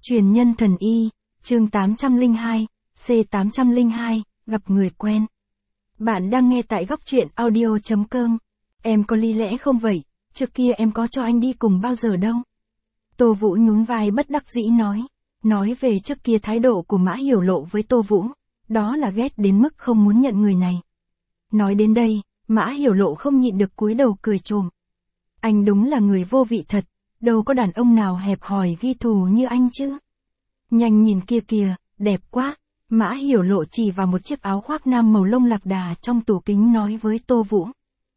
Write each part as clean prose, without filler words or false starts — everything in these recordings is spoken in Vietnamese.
Truyền nhân thần y, chương 802, C802, gặp người quen. Bạn đang nghe tại góc truyện audio.com. Em có lý lẽ không vậy, trước kia em có cho anh đi cùng bao giờ đâu. Tô Vũ nhún vai bất đắc dĩ nói về trước kia thái độ của Mã Hiểu Lộ với Tô Vũ, đó là ghét đến mức không muốn nhận người này. Nói đến đây, Mã Hiểu Lộ không nhịn được cúi đầu cười trộm. Anh đúng là người vô vị thật, đâu có đàn ông nào hẹp hòi ghi thù như anh chứ. Nhanh nhìn kia kìa, đẹp quá. Mã Hiểu Lộ chỉ vào một chiếc áo khoác nam màu lông lạc đà trong tủ kính nói với Tô Vũ.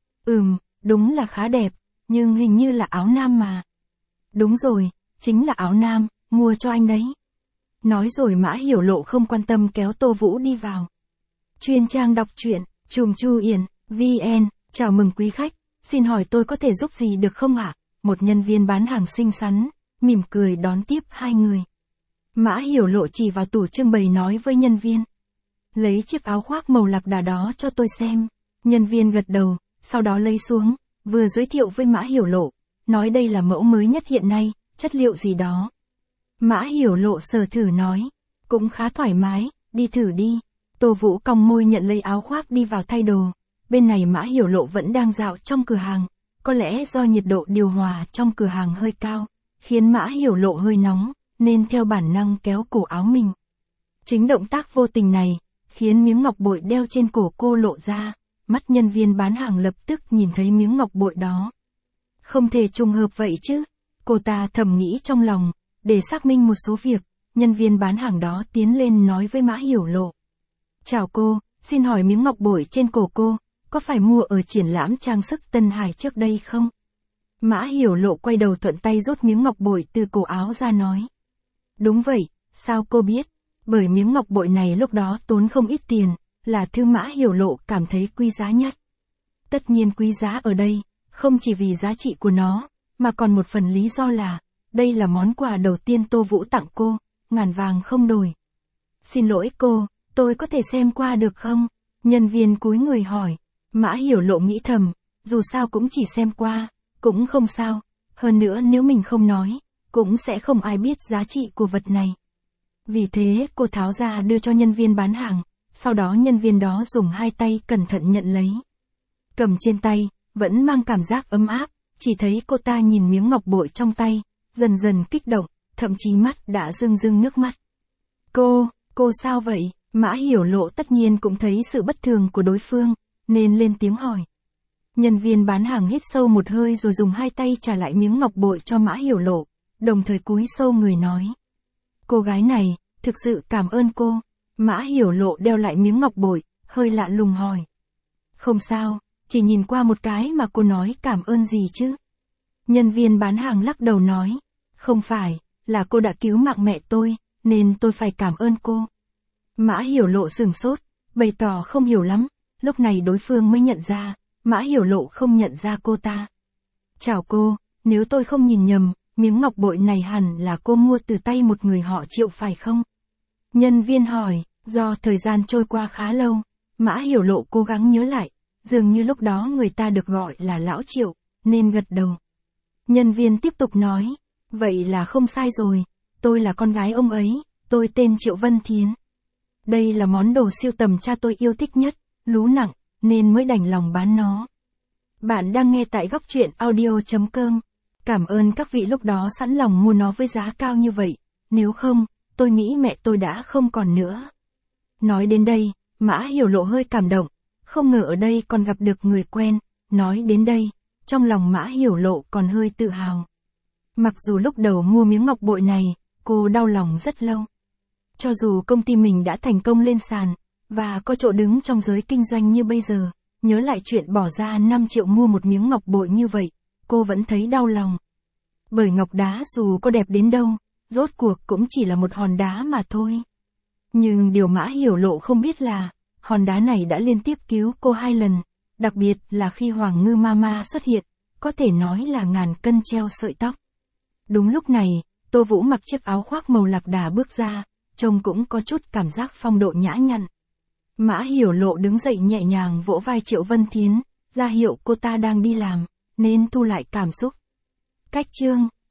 Đúng là khá đẹp, nhưng hình như là áo nam mà. Đúng rồi, chính là áo nam, mua cho anh đấy. Nói rồi Mã Hiểu Lộ không quan tâm kéo Tô Vũ đi vào. Chuyên trang đọc truyện, Chùm Chu Yển, VN, chào mừng quý khách, xin hỏi tôi có thể giúp gì được không ạ? Một nhân viên bán hàng xinh xắn, mỉm cười đón tiếp hai người. Mã Hiểu Lộ chỉ vào tủ trưng bày nói với nhân viên. Lấy chiếc áo khoác màu lạc đà đó cho tôi xem. Nhân viên gật đầu, sau đó lấy xuống, vừa giới thiệu với Mã Hiểu Lộ, nói đây là mẫu mới nhất hiện nay, chất liệu gì đó. Mã Hiểu Lộ sờ thử nói, cũng khá thoải mái, đi thử đi. Tô Vũ cong môi nhận lấy áo khoác đi vào thay đồ. Bên này Mã Hiểu Lộ vẫn đang dạo trong cửa hàng, có lẽ do nhiệt độ điều hòa trong cửa hàng hơi cao, khiến Mã Hiểu Lộ hơi nóng, nên theo bản năng kéo cổ áo mình. Chính động tác vô tình này, khiến miếng ngọc bội đeo trên cổ cô lộ ra, mắt nhân viên bán hàng lập tức nhìn thấy miếng ngọc bội đó. Không thể trùng hợp vậy chứ, cô ta thầm nghĩ trong lòng, để xác minh một số việc, nhân viên bán hàng đó tiến lên nói với Mã Hiểu Lộ. Chào cô, xin hỏi miếng ngọc bội trên cổ cô, có phải mua ở triển lãm trang sức Tân Hải trước đây không? Mã Hiểu Lộ quay đầu thuận tay rút miếng ngọc bội từ cổ áo ra nói. Đúng vậy, sao cô biết? Bởi miếng ngọc bội này lúc đó tốn không ít tiền, là thứ Mã Hiểu Lộ cảm thấy quý giá nhất. Tất nhiên quý giá ở đây, không chỉ vì giá trị của nó, mà còn một phần lý do là, đây là món quà đầu tiên Tô Vũ tặng cô, ngàn vàng không đổi. Xin lỗi cô, tôi có thể xem qua được không? Nhân viên cúi người hỏi. Mã Hiểu Lộ nghĩ thầm, dù sao cũng chỉ xem qua, cũng không sao, hơn nữa nếu mình không nói, cũng sẽ không ai biết giá trị của vật này. Vì thế cô tháo ra đưa cho nhân viên bán hàng, sau đó nhân viên đó dùng hai tay cẩn thận nhận lấy. Cầm trên tay, vẫn mang cảm giác ấm áp, chỉ thấy cô ta nhìn miếng ngọc bội trong tay, dần dần kích động, thậm chí mắt đã rưng rưng nước mắt. Cô sao vậy? Mã Hiểu Lộ tất nhiên cũng thấy sự bất thường của đối phương, nên lên tiếng hỏi. Nhân viên bán hàng hít sâu một hơi rồi dùng hai tay trả lại miếng ngọc bội cho Mã Hiểu Lộ, đồng thời cúi sâu người nói. Cô gái này, thực sự cảm ơn cô. Mã Hiểu Lộ đeo lại miếng ngọc bội, hơi lạ lùng hỏi. Không sao, chỉ nhìn qua một cái mà cô nói cảm ơn gì chứ? Nhân viên bán hàng lắc đầu nói. Không phải, là cô đã cứu mạng mẹ tôi, nên tôi phải cảm ơn cô. Mã Hiểu Lộ sửng sốt, bày tỏ không hiểu lắm, lúc này đối phương mới nhận ra, Mã Hiểu Lộ không nhận ra cô ta. Chào cô, nếu tôi không nhìn nhầm, miếng ngọc bội này hẳn là cô mua từ tay một người họ Triệu phải không? Nhân viên hỏi, do thời gian trôi qua khá lâu, Mã Hiểu Lộ cố gắng nhớ lại, dường như lúc đó người ta được gọi là Lão Triệu, nên gật đầu. Nhân viên tiếp tục nói, vậy là không sai rồi, tôi là con gái ông ấy, tôi tên Triệu Vân Thiến. Đây là món đồ sưu tầm cha tôi yêu thích nhất, lú nặng, nên mới đành lòng bán nó. Bạn đang nghe tại góc truyện audio.com. Cảm ơn các vị lúc đó sẵn lòng mua nó với giá cao như vậy, nếu không, tôi nghĩ mẹ tôi đã không còn nữa. Nói đến đây, Mã Hiểu Lộ hơi cảm động, không ngờ ở đây còn gặp được người quen, nói đến đây, trong lòng Mã Hiểu Lộ còn hơi tự hào. Mặc dù lúc đầu mua miếng ngọc bội này, cô đau lòng rất lâu. Cho dù công ty mình đã thành công lên sàn, và có chỗ đứng trong giới kinh doanh như bây giờ, nhớ lại chuyện bỏ ra 5 triệu mua một miếng ngọc bội như vậy, cô vẫn thấy đau lòng. Bởi ngọc đá dù có đẹp đến đâu, rốt cuộc cũng chỉ là một hòn đá mà thôi. Nhưng điều Mã Hiểu Lộ không biết là, hòn đá này đã liên tiếp cứu cô 2 lần, đặc biệt là khi Hoàng Ngư Mama xuất hiện, có thể nói là ngàn cân treo sợi tóc. Đúng lúc này, Tô Vũ mặc chiếc áo khoác màu lạc đà bước ra, trông cũng có chút cảm giác phong độ nhã nhặn. Mã Hiểu Lộ đứng dậy nhẹ nhàng vỗ vai Triệu Vân Thiến, ra hiệu cô ta đang đi làm, nên thu lại cảm xúc. Cách chương